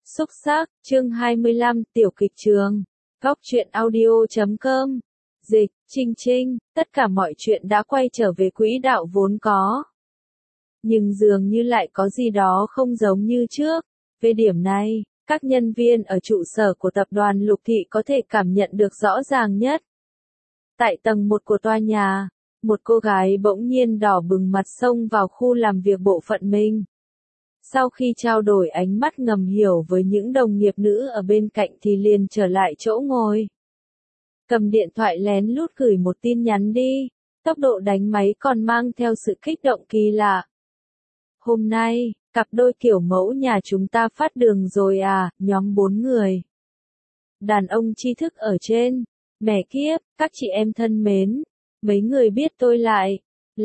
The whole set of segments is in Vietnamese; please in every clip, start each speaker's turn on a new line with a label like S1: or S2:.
S1: Xúc xác, chương 25, tiểu kịch trường. Góc truyện audio.com. Dịch, Trinh Trinh, tất cả mọi chuyện đã quay trở về quỹ đạo vốn có. Nhưng dường như lại có gì đó không giống như trước. Về điểm này, các nhân viên ở trụ sở của tập đoàn Lục Thị có thể cảm nhận được rõ ràng nhất. Tại tầng 1 của tòa nhà, một cô gái bỗng nhiên đỏ bừng mặt xông vào khu làm việc bộ phận mình. Sau khi trao đổi ánh mắt ngầm hiểu với những đồng nghiệp nữ ở bên cạnh thì liền trở lại chỗ ngồi. Cầm điện thoại lén lút gửi một tin nhắn đi, tốc độ đánh máy còn mang theo sự kích động kỳ lạ. Hôm nay, cặp đôi kiểu mẫu nhà chúng ta phát đường rồi à, nhóm 4 người. Đàn ông tri thức ở trên, mẹ kiếp, các chị em thân mến, mấy người biết tôi lại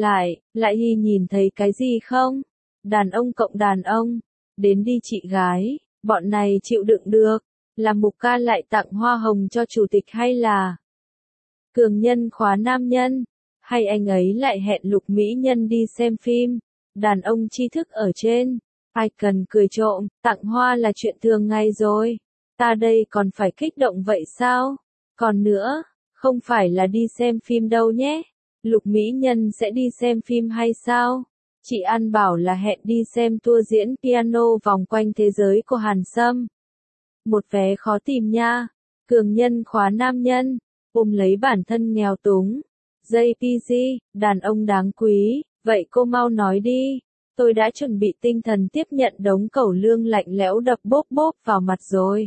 S1: nhìn thấy cái gì không? Đàn ông cộng đàn ông, đến đi chị gái, bọn này chịu đựng được, là Mục Ca lại tặng hoa hồng cho chủ tịch hay là cường nhân khóa nam nhân, hay anh ấy lại hẹn Lục mỹ nhân đi xem phim, đàn ông tri thức ở trên, ai cần cười trộm, tặng hoa là chuyện thường ngày rồi, ta đây còn phải kích động vậy sao? Còn nữa, không phải là đi xem phim đâu nhé, Lục mỹ nhân sẽ đi xem phim hay sao? Chị An bảo là hẹn đi xem tour diễn piano vòng quanh thế giới của Hàn Sâm. Một vé khó tìm nha. Cường nhân khóa nam nhân, ôm lấy bản thân nghèo túng. JPG, đàn ông đáng quý, vậy cô mau nói đi. Tôi đã chuẩn bị tinh thần tiếp nhận đống cẩu lương lạnh lẽo đập bốp bốp vào mặt rồi.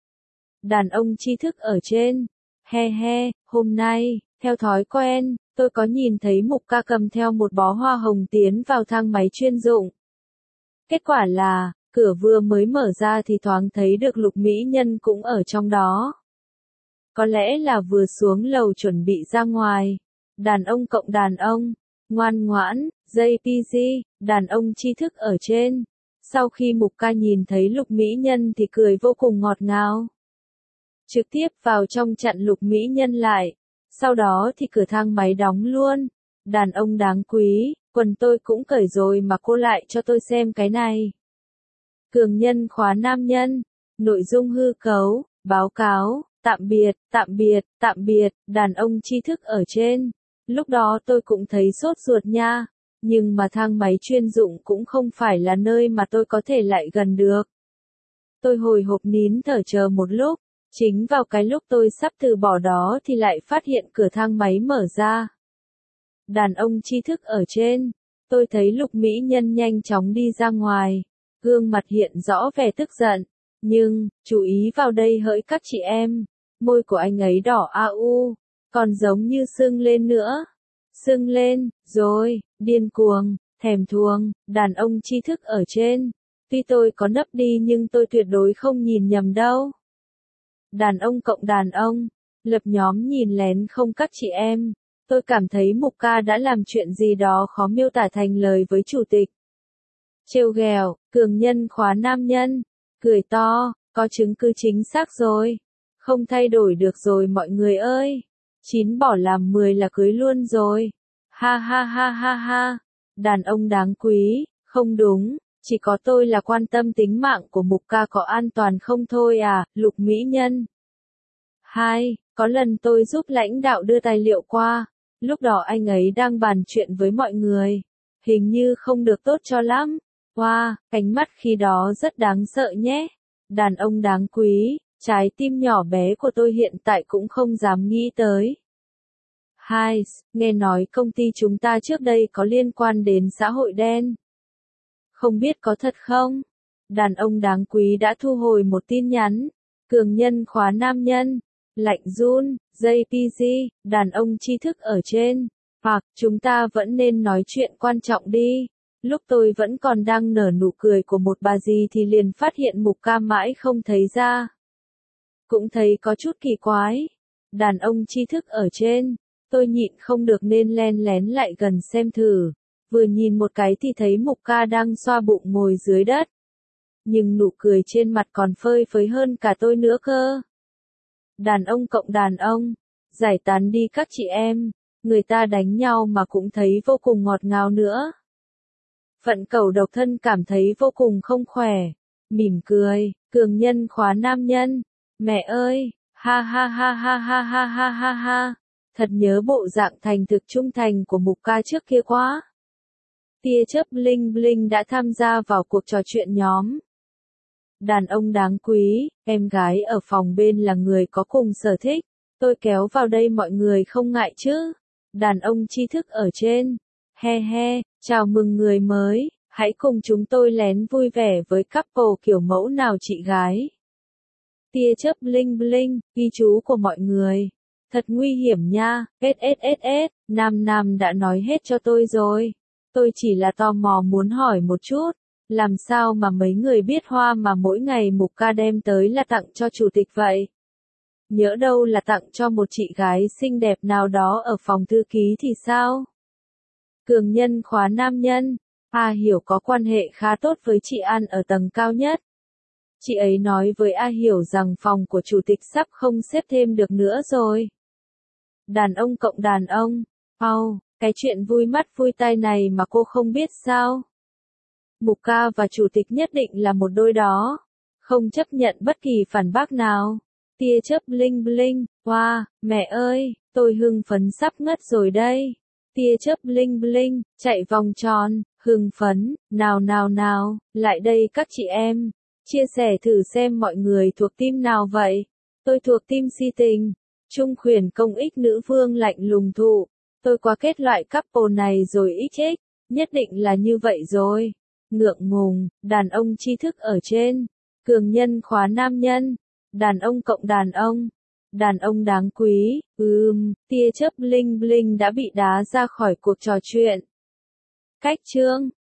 S1: Đàn ông tri thức ở trên. He he, hôm nay, theo thói quen, tôi có nhìn thấy Mục Ca cầm theo một bó hoa hồng tiến vào thang máy chuyên dụng. Kết quả là, cửa vừa mới mở ra thì thoáng thấy được Lục mỹ nhân cũng ở trong đó. Có lẽ là vừa xuống lầu chuẩn bị ra ngoài. Đàn ông cộng đàn ông, ngoan ngoãn, JPG, đàn ông tri thức ở trên. Sau khi Mục Ca nhìn thấy Lục mỹ nhân thì cười vô cùng ngọt ngào. Trực tiếp vào trong chặn Lục mỹ nhân lại. Sau đó thì cửa thang máy đóng luôn. Đàn ông đáng quý, quần tôi cũng cởi rồi mà cô lại cho tôi xem cái này. Cường nhân khóa nam nhân. Nội dung hư cấu, báo cáo, tạm biệt, đàn ông tri thức ở trên. Lúc đó tôi cũng thấy sốt ruột nha. Nhưng mà thang máy chuyên dụng cũng không phải là nơi mà tôi có thể lại gần được. Tôi hồi hộp nín thở chờ một lúc. Chính vào cái lúc tôi sắp từ bỏ đó thì lại phát hiện cửa thang máy mở ra. Đàn ông tri thức ở trên. Tôi thấy Lục mỹ nhân nhanh chóng đi ra ngoài. Gương mặt hiện rõ vẻ tức giận. Nhưng, chú ý vào đây hỡi các chị em. Môi của anh ấy đỏ au. Còn giống như sưng lên nữa. Sưng lên, rồi, điên cuồng, thèm thuồng, đàn ông tri thức ở trên. Tuy tôi có nấp đi nhưng tôi tuyệt đối không nhìn nhầm đâu. Đàn ông cộng đàn ông, lập nhóm nhìn lén không các chị em. Tôi cảm thấy Mục Ca đã làm chuyện gì đó khó miêu tả thành lời với chủ tịch. Trêu ghẹo, cường nhân khóa nam nhân, cười to, có chứng cứ chính xác rồi. Không thay đổi được rồi mọi người ơi. 9 bỏ làm 10 là cưới luôn rồi. Ha ha ha ha ha. Đàn ông đáng quý, không đúng. Chỉ có tôi là quan tâm tính mạng của Mục Ca có an toàn không thôi à, Lục mỹ nhân. 2. Có lần tôi giúp lãnh đạo đưa tài liệu qua. Lúc đó anh ấy đang bàn chuyện với mọi người. Hình như không được tốt cho lắm. Wow, ánh mắt khi đó rất đáng sợ nhé. Đàn ông đáng quý, trái tim nhỏ bé của tôi hiện tại cũng không dám nghĩ tới. 2. Nghe nói công ty chúng ta trước đây có liên quan đến xã hội đen. Không biết có thật không? Đàn ông đáng quý đã thu hồi một tin nhắn. Cường nhân khóa nam nhân. Lạnh run, JPG, đàn ông tri thức ở trên. Hoặc, chúng ta vẫn nên nói chuyện quan trọng đi. Lúc tôi vẫn còn đang nở nụ cười của một bà dì thì liền phát hiện Mục Ca mãi không thấy ra. Cũng thấy có chút kỳ quái. Đàn ông tri thức ở trên. Tôi nhịn không được nên len lén lại gần xem thử. Vừa nhìn một cái thì thấy Mục Ca đang xoa bụng ngồi dưới đất. Nhưng nụ cười trên mặt còn phơi phới hơn cả tôi nữa cơ. Đàn ông cộng đàn ông, giải tán đi các chị em, người ta đánh nhau mà cũng thấy vô cùng ngọt ngào nữa. Phận cẩu độc thân cảm thấy vô cùng không khỏe. Mỉm cười, cường nhân khóa nam nhân. Mẹ ơi, ha ha ha ha ha ha ha ha ha. Thật nhớ bộ dạng thành thực trung thành của Mục Ca trước kia quá. Tia chớp bling bling đã tham gia vào cuộc trò chuyện nhóm. Đàn ông đáng quý, em gái ở phòng bên là người có cùng sở thích. Tôi kéo vào đây mọi người không ngại chứ. Đàn ông tri thức ở trên. He he, chào mừng người mới. Hãy cùng chúng tôi lén vui vẻ với couple kiểu mẫu nào chị gái. Tia chớp bling bling, ghi chú của mọi người. Thật nguy hiểm nha, SSSS, Nam đã nói hết cho tôi rồi. Tôi chỉ là tò mò muốn hỏi một chút. Làm sao mà mấy người biết hoa mà mỗi ngày Mục Ca đem tới là tặng cho chủ tịch vậy? Nhỡ đâu là tặng cho một chị gái xinh đẹp nào đó ở phòng thư ký thì sao? Cường nhân khóa nam nhân. A Hiểu có quan hệ khá tốt với chị An ở tầng cao nhất. Chị ấy nói với A Hiểu rằng phòng của chủ tịch sắp không xếp thêm được nữa rồi. Đàn ông cộng đàn ông. Cái chuyện vui mắt vui tai này mà cô không biết sao? Mục Ca và chủ tịch nhất định là một đôi đó. Không chấp nhận bất kỳ phản bác nào. Tia chớp bling bling, wow, mẹ ơi, tôi hưng phấn sắp ngất rồi đây. Tia chớp bling bling, chạy vòng tròn, hưng phấn, nào, lại đây các chị em. Chia sẻ thử xem mọi người thuộc team nào vậy. Tôi thuộc team si tình. Trung khuyển công ích nữ vương lạnh lùng thụ. Tôi quá kết loại couple này rồi XX. Nhất định là như vậy rồi. Ngượng ngùng, đàn ông tri thức ở trên. Cường nhân khóa nam nhân. Đàn ông cộng đàn ông. Đàn ông đáng quý, tia chớp bling bling đã bị đá ra khỏi cuộc trò chuyện. Cách chương